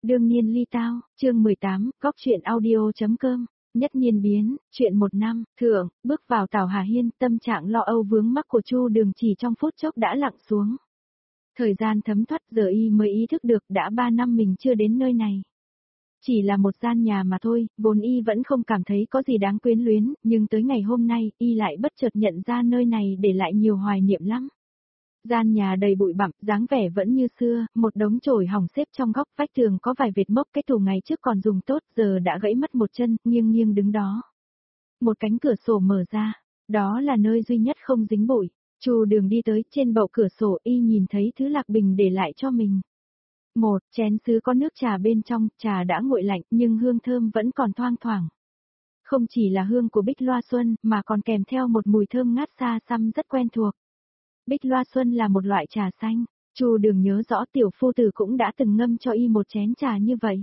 Đương nhiên ly tao, chương 18, góc chuyện audio.com, nhất nhiên biến, chuyện 1 năm, thượng, bước vào Tảo Hà Hiên, tâm trạng lo âu vướng mắc của Chu Đường chỉ trong phút chốc đã lặng xuống. Thời gian thấm thoát giờ y mới ý thức được đã 3 năm mình chưa đến nơi này. Chỉ là một gian nhà mà thôi, vốn y vẫn không cảm thấy có gì đáng quyến luyến, nhưng tới ngày hôm nay, y lại bất chợt nhận ra nơi này để lại nhiều hoài niệm lắm. Gian nhà đầy bụi bặm, dáng vẻ vẫn như xưa, một đống chổi hỏng xếp trong góc, vách tường có vài vệt mốc, cái tủ ngày trước còn dùng tốt, giờ đã gãy mất một chân, nghiêng nghiêng đứng đó. Một cánh cửa sổ mở ra, đó là nơi duy nhất không dính bụi. Chu Đường đi tới, trên bậu cửa sổ y nhìn thấy thứ Lạc Bình để lại cho mình. Một chén sứ có nước trà bên trong, trà đã nguội lạnh nhưng hương thơm vẫn còn thoang thoảng. Không chỉ là hương của Bích Loa Xuân mà còn kèm theo một mùi thơm ngát xa xăm rất quen thuộc. Bích Loa Xuân là một loại trà xanh, Chu Đường nhớ rõ tiểu phu tử cũng đã từng ngâm cho y một chén trà như vậy.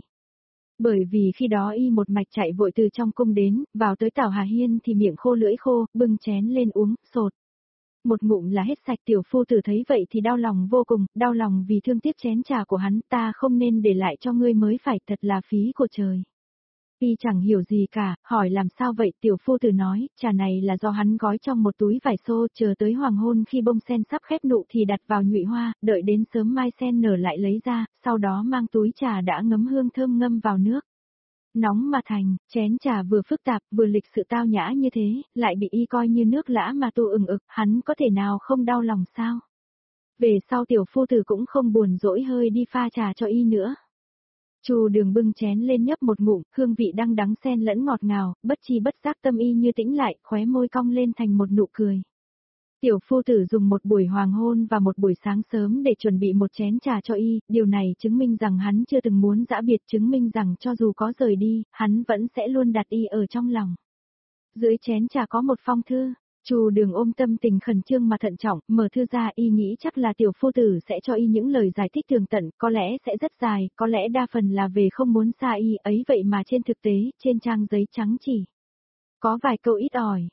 Bởi vì khi đó y một mạch chạy vội từ trong cung đến, vào tới Tảo Hà Hiên thì miệng khô lưỡi khô, bưng chén lên uống, sột. Một ngụm là hết sạch, tiểu phu tử thấy vậy thì đau lòng vô cùng, đau lòng vì thương tiếc chén trà của hắn, ta không nên để lại cho ngươi mới phải, thật là phí của trời. Y chẳng hiểu gì cả, hỏi làm sao vậy, tiểu phu tử nói, trà này là do hắn gói trong một túi vải xô, chờ tới hoàng hôn khi bông sen sắp khép nụ thì đặt vào nhụy hoa, đợi đến sớm mai sen nở lại lấy ra, sau đó mang túi trà đã ngấm hương thơm ngâm vào nước. Nóng mà thành, chén trà vừa phức tạp vừa lịch sự tao nhã như thế, lại bị y coi như nước lã mà tu ừng ực, hắn có thể nào không đau lòng sao? Về sau tiểu phu tử cũng không buồn dỗi hơi đi pha trà cho y nữa. Chu Đường bưng chén lên nhấp một ngụm, hương vị đăng đắng xen lẫn ngọt ngào, bất chi bất giác tâm y như tĩnh lại, khóe môi cong lên thành một nụ cười. Tiểu phu tử dùng một buổi hoàng hôn và một buổi sáng sớm để chuẩn bị một chén trà cho y, điều này chứng minh rằng hắn chưa từng muốn giã biệt, chứng minh rằng cho dù có rời đi, hắn vẫn sẽ luôn đặt y ở trong lòng. Dưới chén trà có một phong thư. Chu Đường ôm tâm tình khẩn trương mà thận trọng, mở thư ra, y nghĩ chắc là tiểu phu tử sẽ cho y những lời giải thích tường tận, có lẽ sẽ rất dài, có lẽ đa phần là về không muốn xa y, ấy vậy mà trên thực tế, trên trang giấy trắng chỉ có vài câu ít ỏi.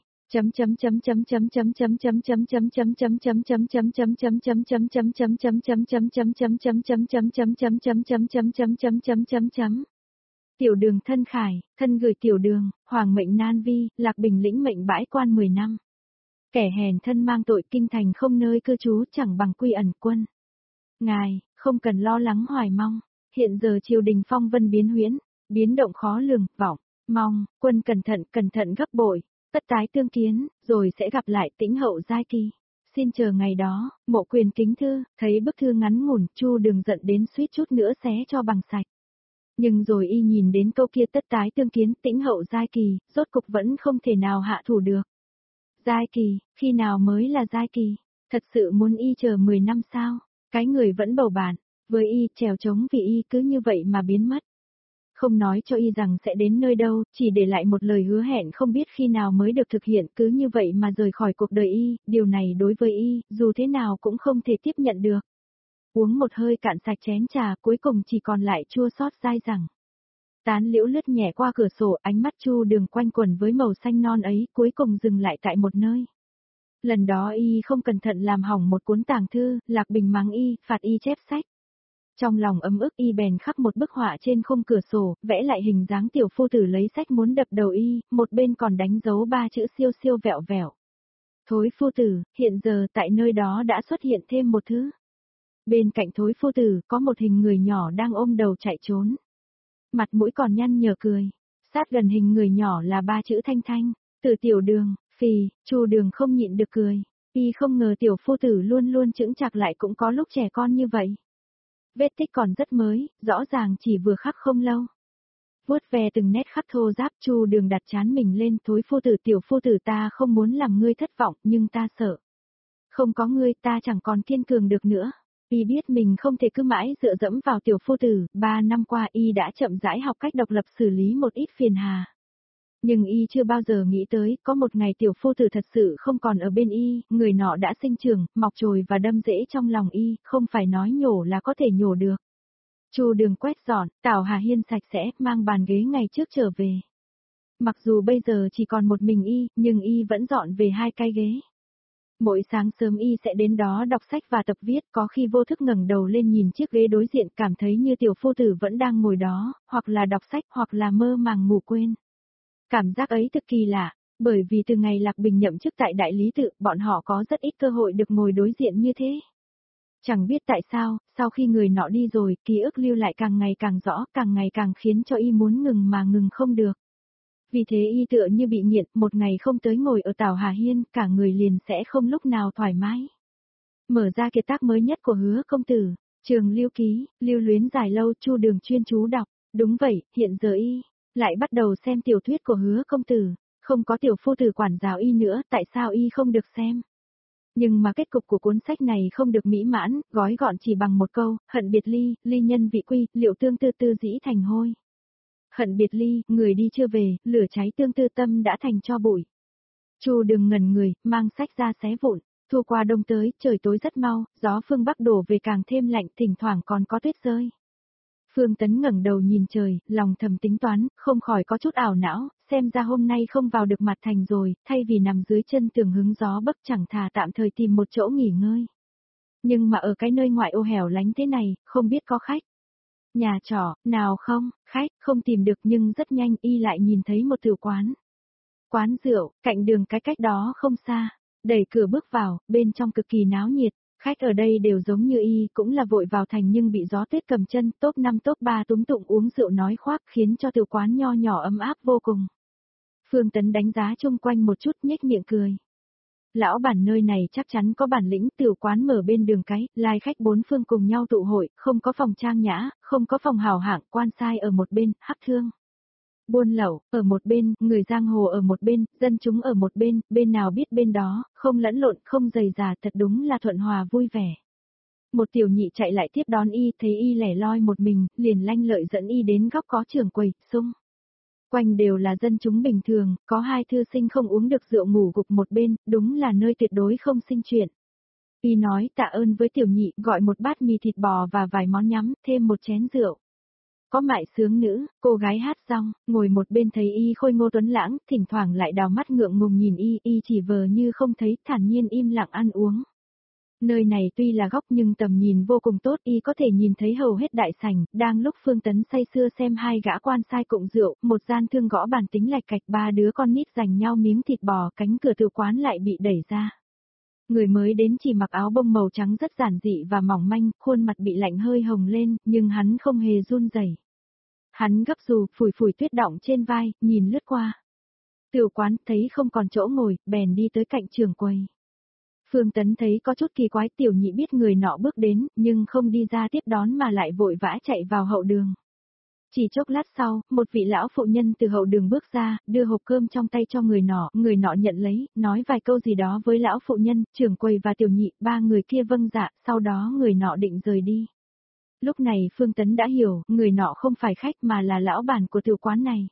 Tiểu Đường thân khải, thân gửi Tiểu Đường, hoàng mệnh nan vi, Lạc Bình lĩnh mệnh bãi quan 10 năm. Kẻ hèn thân mang tội, kinh thành không nơi cư trú, chẳng bằng quy ẩn quân. Ngài, không cần lo lắng hoài mong, hiện giờ triều đình phong vân biến huyễn, biến động khó lường, vọng, mong, quân cẩn thận gấp bội, tất tái tương kiến, rồi sẽ gặp lại Tĩnh hậu giai kỳ. Xin chờ ngày đó, Mộ Quyền kính thư, thấy bức thư ngắn ngủn, Chu Đường giận đến suýt chút nữa xé cho bằng sạch. Nhưng rồi y nhìn đến câu kia tất tái tương kiến, Tĩnh hậu giai kỳ, rốt cục vẫn không thể nào hạ thủ được. Giai kỳ, khi nào mới là giai kỳ? Thật sự muốn y chờ 10 năm sao? Cái người vẫn bầu bạn, với y trèo trống vì y cứ như vậy mà biến mất. Không nói cho y rằng sẽ đến nơi đâu, chỉ để lại một lời hứa hẹn không biết khi nào mới được thực hiện, cứ như vậy mà rời khỏi cuộc đời y, điều này đối với y, dù thế nào cũng không thể tiếp nhận được. Uống một hơi cạn sạch chén trà, cuối cùng chỉ còn lại chua xót dai dẳng. Tán liễu lướt nhẹ qua cửa sổ, ánh mắt Chu Đường quanh quẩn với màu xanh non ấy, cuối cùng dừng lại tại một nơi. Lần đó y không cẩn thận làm hỏng một cuốn tàng thư, Lạc Bình mắng y, phạt y chép sách. Trong lòng ấm ức y bèn khắc một bức họa trên khung cửa sổ, vẽ lại hình dáng tiểu phu tử lấy sách muốn đập đầu y, một bên còn đánh dấu 3 chữ siêu siêu vẹo vẹo. Thối phu tử, hiện giờ tại nơi đó đã xuất hiện thêm một thứ. Bên cạnh thối phu tử có một hình người nhỏ đang ôm đầu chạy trốn. Mặt mũi còn nhăn nhở cười. Sát gần hình người nhỏ là 3 chữ Thanh Thanh, từ Tiểu Đường, phì, Chu Đường không nhịn được cười. Y không ngờ tiểu phu tử luôn luôn chững chạc lại cũng có lúc trẻ con như vậy. Vết tích còn rất mới, rõ ràng chỉ vừa khắc không lâu. Vuốt ve từng nét khắc thô ráp, Chu Đường đặt trán mình lên, thối phu tử, tiểu phu tử, ta không muốn làm ngươi thất vọng, nhưng ta sợ. Không có ngươi ta chẳng còn kiên cường được nữa. Y biết mình không thể cứ mãi dựa dẫm vào tiểu phu tử, 3 năm qua y đã chậm rãi học cách độc lập xử lý một ít phiền hà. Nhưng y chưa bao giờ nghĩ tới, có một ngày tiểu phu tử thật sự không còn ở bên y, người nọ đã sinh trưởng, mọc chồi và đâm rễ trong lòng y, không phải nói nhổ là có thể nhổ được. Chu Đường quét dọn, Tảo Hà Hiên sạch sẽ, mang bàn ghế ngày trước trở về. Mặc dù bây giờ chỉ còn một mình y, nhưng y vẫn dọn về 2 cái ghế. Mỗi sáng sớm y sẽ đến đó đọc sách và tập viết, có khi vô thức ngẩng đầu lên nhìn chiếc ghế đối diện cảm thấy như tiểu phu tử vẫn đang ngồi đó, hoặc là đọc sách hoặc là mơ màng ngủ quên. Cảm giác ấy thực kỳ lạ, bởi vì từ ngày Lạc Bình nhậm chức tại đại lý tự, bọn họ có rất ít cơ hội được ngồi đối diện như thế. Chẳng biết tại sao, sau khi người nọ đi rồi, ký ức lưu lại càng ngày càng rõ, càng ngày càng khiến cho y muốn ngừng mà ngừng không được. Vì thế y tựa như bị nghiện, một ngày không tới ngồi ở Tảo Hà Hiên, cả người liền sẽ không lúc nào thoải mái. Mở ra kiệt tác mới nhất của Hứa công tử, Trường Lưu Ký, lưu luyến dài lâu Chu Đường chuyên chú đọc. Đúng vậy, hiện giờ y lại bắt đầu xem tiểu thuyết của Hứa công tử, không có tiểu phu tử quản giáo y nữa, tại sao y không được xem? Nhưng mà kết cục của cuốn sách này không được mỹ mãn, gói gọn chỉ bằng một câu, hận biệt ly, ly nhân vị quy, liệu tương tư tư dĩ thành hôi. Hận biệt ly, người đi chưa về, lửa cháy tương tư tâm đã thành tro bụi. Chu Đường ngẩn người, mang sách ra xé vụn. Thu qua đông tới, trời tối rất mau, gió phương Bắc đổ về càng thêm lạnh, thỉnh thoảng còn có tuyết rơi. Phương Tấn ngẩng đầu nhìn trời, lòng thầm tính toán, không khỏi có chút ảo não, xem ra hôm nay không vào được mặt thành rồi, thay vì nằm dưới chân tường hứng gió bấc chẳng thà tạm thời tìm một chỗ nghỉ ngơi. Nhưng mà ở cái nơi ngoại ô hẻo lánh thế này, không biết có khách. Nhà trọ, nào không, khách, không tìm được nhưng rất nhanh y lại nhìn thấy một tử quán. Quán rượu, cạnh đường cái cách đó không xa. Đẩy cửa bước vào, bên trong cực kỳ náo nhiệt. Khách ở đây đều giống như y, cũng là vội vào thành nhưng bị gió tuyết cầm chân, top 5 top 3 túm tụng uống rượu nói khoác khiến cho tiểu quán nho nhỏ ấm áp vô cùng. Phương Tấn đánh giá chung quanh một chút nhếch miệng cười. Lão bản nơi này chắc chắn có bản lĩnh, tiểu quán mở bên đường cái, lai khách bốn phương cùng nhau tụ hội, không có phòng trang nhã, không có phòng hào hạng, quan sai ở một bên, hắc thương. Buôn lậu, ở một bên, người giang hồ ở một bên, dân chúng ở một bên, bên nào biết bên đó, không lẫn lộn, không dày dà, thật đúng là thuận hòa vui vẻ. Một tiểu nhị chạy lại tiếp đón y, thấy y lẻ loi một mình, liền lanh lợi dẫn y đến góc có trường quầy, xung. Quanh đều là dân chúng bình thường, có hai thư sinh không uống được rượu ngủ gục một bên, đúng là nơi tuyệt đối không sinh chuyện. Y nói tạ ơn với tiểu nhị, gọi một bát mì thịt bò và vài món nhắm, thêm một chén rượu. Có mại sướng nữ, cô gái hát rong, ngồi một bên thấy y khôi ngô tuấn lãng, thỉnh thoảng lại đào mắt ngượng ngùng nhìn y chỉ vờ như không thấy, thản nhiên im lặng ăn uống. Nơi này tuy là góc nhưng tầm nhìn vô cùng tốt, y có thể nhìn thấy hầu hết đại sảnh, đang lúc Phương Tấn say sưa xem hai gã quan sai cụng rượu, một gian thương gõ bàn tính lạch cạch, ba đứa con nít giành nhau miếng thịt bò, cánh cửa tử quán lại bị đẩy ra. Người mới đến chỉ mặc áo bông màu trắng rất giản dị và mỏng manh, khuôn mặt bị lạnh hơi hồng lên, nhưng hắn không hề run rẩy. Hắn gấp dù, phủi phủi tuyết đọng trên vai, nhìn lướt qua. Tiểu quán thấy không còn chỗ ngồi, bèn đi tới cạnh trường quầy. Phương Tấn thấy có chút kỳ quái, tiểu nhị biết người nọ bước đến, nhưng không đi ra tiếp đón mà lại vội vã chạy vào hậu đường. Chỉ chốc lát sau, một vị lão phụ nhân từ hậu đường bước ra, đưa hộp cơm trong tay cho người nọ nhận lấy, nói vài câu gì đó với lão phụ nhân, trưởng quầy và tiểu nhị, ba người kia vâng dạ, sau đó người nọ định rời đi. Lúc này Phương Tấn đã hiểu, người nọ không phải khách mà là lão bản của tiểu quán này.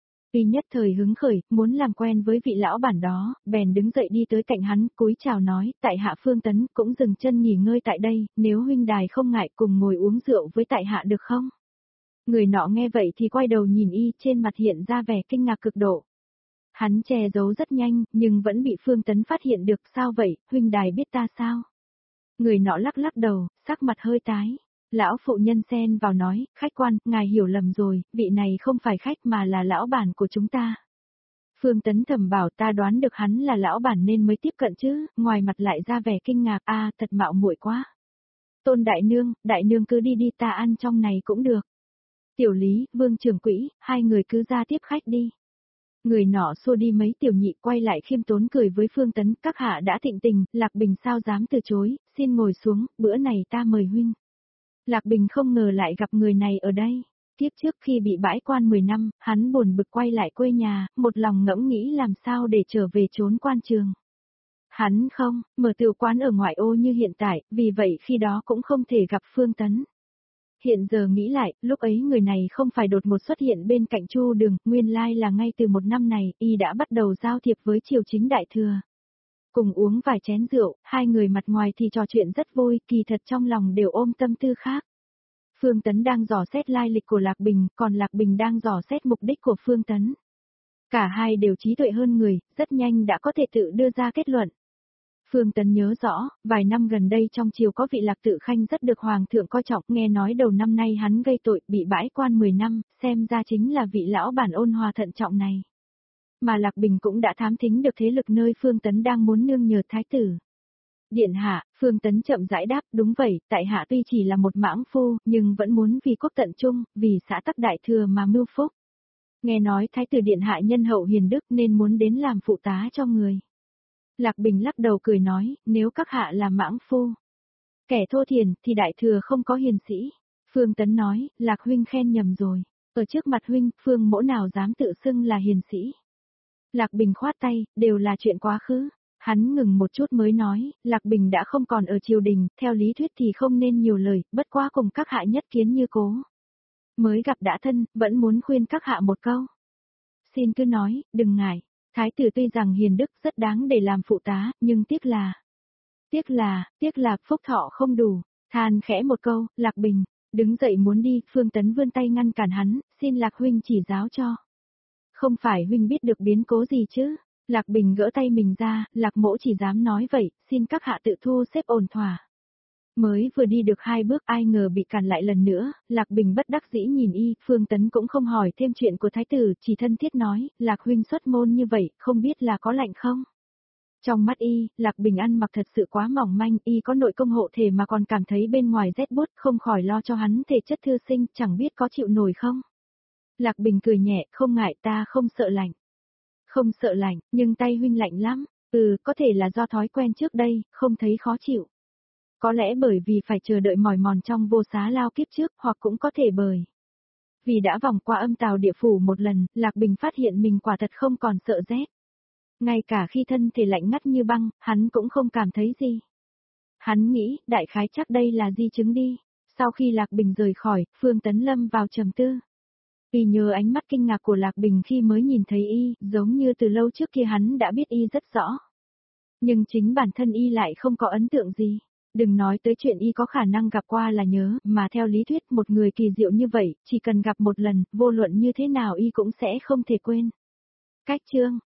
Y nhất thời hứng khởi, muốn làm quen với vị lão bản đó, bèn đứng dậy đi tới cạnh hắn, cúi chào nói, tại hạ Phương Tấn cũng dừng chân nghỉ ngơi tại đây, nếu huynh đài không ngại cùng ngồi uống rượu với tại hạ được không? Người nọ nghe vậy thì quay đầu nhìn y, trên mặt hiện ra vẻ kinh ngạc cực độ. Hắn che giấu rất nhanh, nhưng vẫn bị Phương Tấn phát hiện được, sao vậy, huynh đài biết ta sao? Người nọ lắc lắc đầu, sắc mặt hơi tái. Lão phụ nhân xen vào nói, khách quan, ngài hiểu lầm rồi, vị này không phải khách mà là lão bản của chúng ta. Phương Tấn thầm bảo ta đoán được hắn là lão bản nên mới tiếp cận chứ, ngoài mặt lại ra vẻ kinh ngạc, thật mạo muội quá. Tôn đại nương cứ đi ta ăn trong này cũng được. Tiểu Lý, Vương trưởng quỹ, hai người cứ ra tiếp khách đi. Người nọ xua đi mấy tiểu nhị quay lại khiêm tốn cười với Phương Tấn, các hạ đã thịnh tình, Lạc Bình sao dám từ chối, xin ngồi xuống, bữa này ta mời huynh. Lạc Bình không ngờ lại gặp người này ở đây. Tiếp trước khi bị bãi quan 10 năm, hắn buồn bực quay lại quê nhà, một lòng ngẫm nghĩ làm sao để trở về trốn quan trường. Hắn không, mở tiểu quán ở ngoại ô như hiện tại, vì vậy khi đó cũng không thể gặp Phương Tấn. Hiện giờ nghĩ lại, lúc ấy người này không phải đột ngột xuất hiện bên cạnh Chu Đường, nguyên lai là ngay từ một năm này, y đã bắt đầu giao thiệp với triều chính đại thừa. Cùng uống vài chén rượu, hai người mặt ngoài thì trò chuyện rất vui, kỳ thật trong lòng đều ôm tâm tư khác. Phương Tấn đang dò xét lai lịch của Lạc Bình, còn Lạc Bình đang dò xét mục đích của Phương Tấn. Cả hai đều trí tuệ hơn người, rất nhanh đã có thể tự đưa ra kết luận. Phương Tấn nhớ rõ, vài năm gần đây trong triều có vị Lạc Tự Khanh rất được hoàng thượng coi trọng, nghe nói đầu năm nay hắn gây tội, bị bãi quan 10 năm, xem ra chính là vị lão bản ôn hòa thận trọng này. Mà Lạc Bình cũng đã thám thính được thế lực nơi Phương Tấn đang muốn nương nhờ thái tử. Điện hạ, Phương Tấn chậm rãi đáp, đúng vậy, tại hạ tuy chỉ là một mãng phu, nhưng vẫn muốn vì quốc tận trung, vì xã tắc đại thừa mà mưu phúc. Nghe nói thái tử điện hạ nhân hậu hiền đức nên muốn đến làm phụ tá cho người. Lạc Bình lắc đầu cười nói, nếu các hạ là mãng phu, kẻ thô thiển thì đại thừa không có hiền sĩ. Phương Tấn nói, Lạc huynh khen nhầm rồi, ở trước mặt huynh, Phương mỗ nào dám tự xưng là hiền sĩ. Lạc Bình khoát tay, đều là chuyện quá khứ. Hắn ngừng một chút mới nói, Lạc Bình đã không còn ở triều đình, theo lý thuyết thì không nên nhiều lời, bất quá cùng các hạ nhất kiến như cố. Mới gặp đã thân, vẫn muốn khuyên các hạ một câu. Xin cứ nói, đừng ngại. Thái tử tuy rằng hiền đức rất đáng để làm phụ tá, nhưng tiếc là phúc thọ không đủ. Than khẽ một câu, Lạc Bình, đứng dậy muốn đi, Phương Tấn vươn tay ngăn cản hắn, xin Lạc huynh chỉ giáo cho. Không phải huynh biết được biến cố gì chứ? Lạc Bình gỡ tay mình ra, Lạc mỗ chỉ dám nói vậy, xin các hạ tự thu xếp ổn thỏa. Mới vừa đi được 2 bước ai ngờ bị cản lại lần nữa, Lạc Bình bất đắc dĩ nhìn y, Phương Tấn cũng không hỏi thêm chuyện của thái tử, chỉ thân thiết nói, Lạc huynh xuất môn như vậy, không biết là có lạnh không? Trong mắt y, Lạc Bình ăn mặc thật sự quá mỏng manh, y có nội công hộ thể mà còn cảm thấy bên ngoài rét buốt, không khỏi lo cho hắn thể chất thư sinh, chẳng biết có chịu nổi không? Lạc Bình cười nhẹ, không ngại ta không sợ lạnh. Không sợ lạnh, nhưng tay huynh lạnh lắm, có thể là do thói quen trước đây, không thấy khó chịu. Có lẽ bởi vì phải chờ đợi mỏi mòn trong vô xá lao kiếp trước, hoặc cũng có thể bởi vì đã vòng qua âm tào địa phủ một lần, Lạc Bình phát hiện mình quả thật không còn sợ rét. Ngay cả khi thân thể lạnh ngắt như băng, hắn cũng không cảm thấy gì. Hắn nghĩ, đại khái chắc đây là di chứng đi. Sau khi Lạc Bình rời khỏi, Phương Tấn lâm vào trầm tư. Y nhớ ánh mắt kinh ngạc của Lạc Bình khi mới nhìn thấy y, giống như từ lâu trước kia hắn đã biết y rất rõ. Nhưng chính bản thân y lại không có ấn tượng gì. Đừng nói tới chuyện y có khả năng gặp qua là nhớ, mà theo lý thuyết một người kỳ diệu như vậy, chỉ cần gặp một lần, vô luận như thế nào y cũng sẽ không thể quên. Cách chương